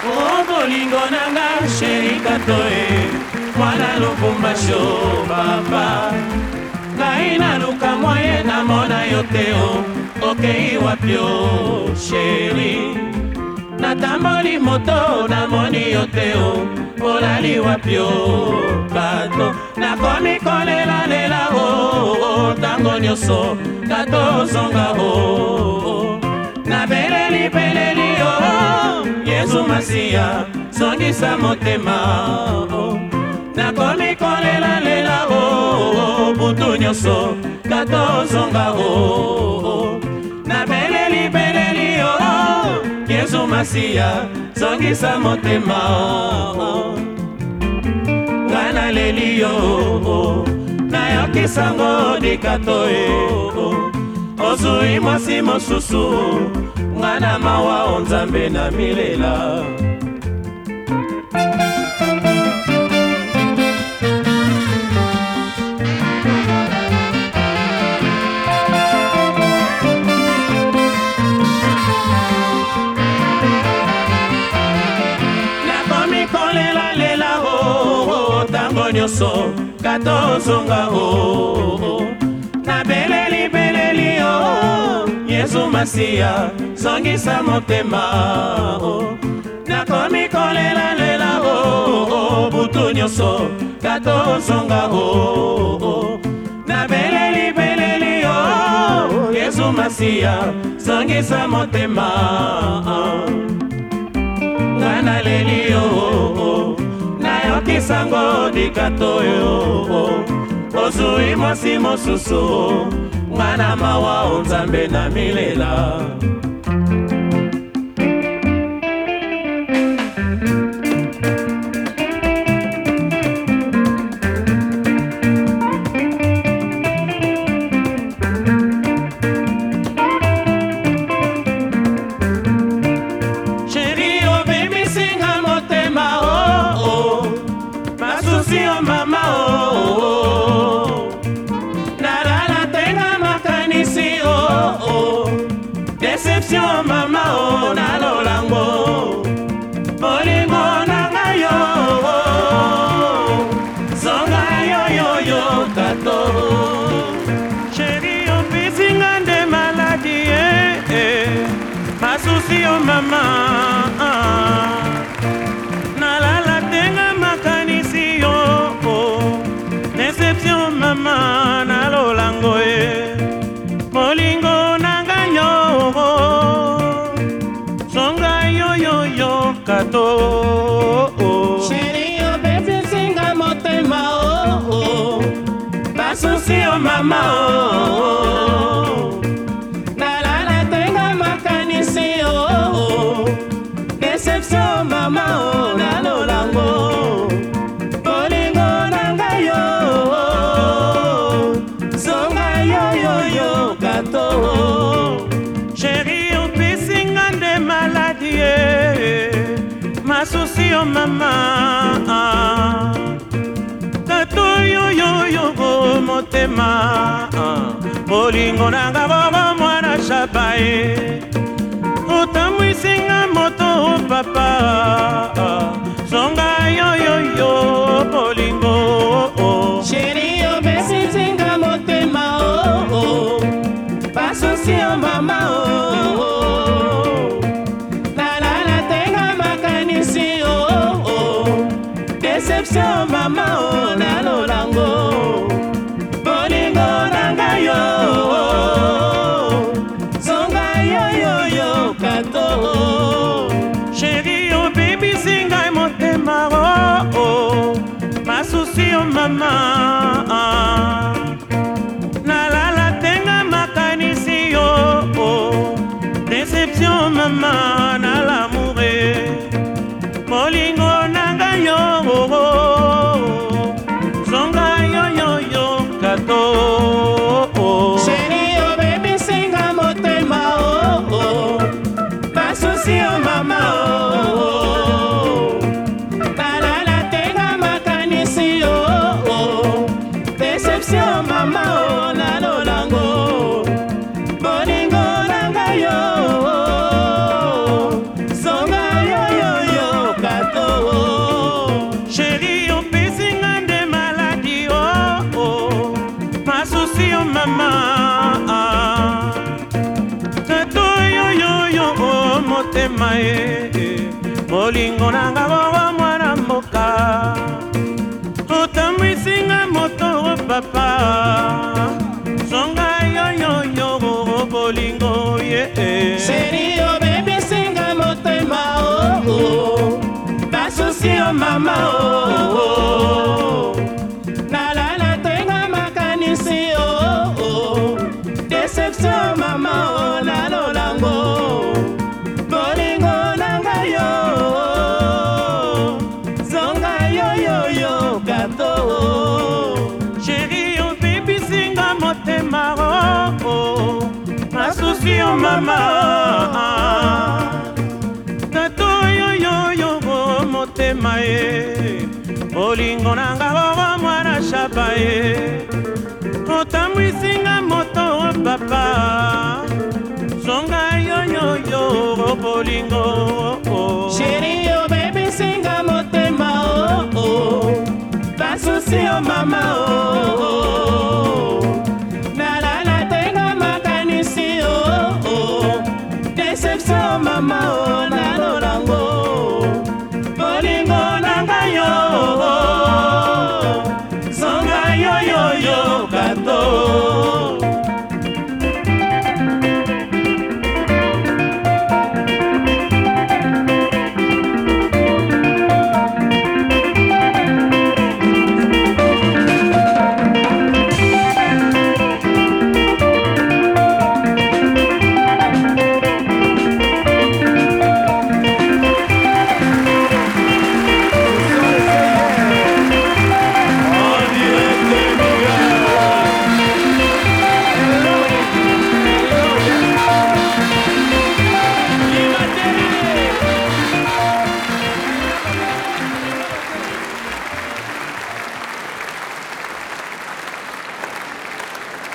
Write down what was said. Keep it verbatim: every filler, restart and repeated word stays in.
Oh bolingo nanga sheri katoe mwana Lubumbashi o papa ngai naluka mwaye namona yo te o okei wapi o sheri natamboli moto namoni yo te o olali wapi o kato nakomi kolelalela o ntango nyonso kato ozonga o nabeleli beleli o Yesu Masiya zongisa motema o nakomi kolelalela o butu nyonso kato ozonga o nabeleli beleli o Yesu Masiya zongisa motema o ngana leli yo nayokisango dikato e ozui mwasi mosusu ngana mawa onzambe na milela nyonso kato ozonga o nabeleli beleli o Yesu Masiya zongisa motema o nakomi kolelalela o butu nyonso kato ozonga o nabeleli beleli o Yesu Masiya zongisa motema ngana leli o nayokisango dikato yo ozui mwasi mosusu ngana mawa onzambe na milela mama oh nalala tenga makanisi oh oh deception mama oh nalolango bolingo nanga yo zonga yo yo yo kato chéri opisinga nde maladi eh eh masusi oh mama ah. Nalala tenga makanisi mama nalolango e molingo nanganyo songa yo yo yo kato chéri obesi singa motema o basusi o mama o nalala tenga makanisi o deception mama o nalolango chéri opisinga nde maladi masusi o mama kato yoyoyo motema bolingo nanga bobo mwana shabae otambwisinga moto papa zonga yoyoyo bolingo chéri obesisinga motema oh basusi o mama oh nalala tenga makanisi oh deception mama oh nalolango bolingo nanga yo zonga yo yo yo kato chéri oh baby singa motema oh masusi o mama déception mama na l'amour molingo nanga yo zonga yo yo yo kato chéri oh baby singa motema oh basusi oh mama oh nalala tenga makanisi oh déception mama oh nalolango bolingo nanga yo motema ye bolingo nanga bowa mwana mboka otambwisinga moto papa zonga yoyoyo bolingo ye Chéri obebisinga motema oh basusi o mama oh nalala tenga makanisi oh déception mama oh nalolango bolingo nanga yo zonga yoyoyo gato Chéri obebisinga motema oh masusi o mama gato yoyoyo motema ye bolingo nanga bowa mwana shaba ye otambwisinga moto papa zonga yoyoyo bolingo Chéri obebisinga motema oh oh basusi o mama oh nalala tenga makanisi oh oh déception mama oh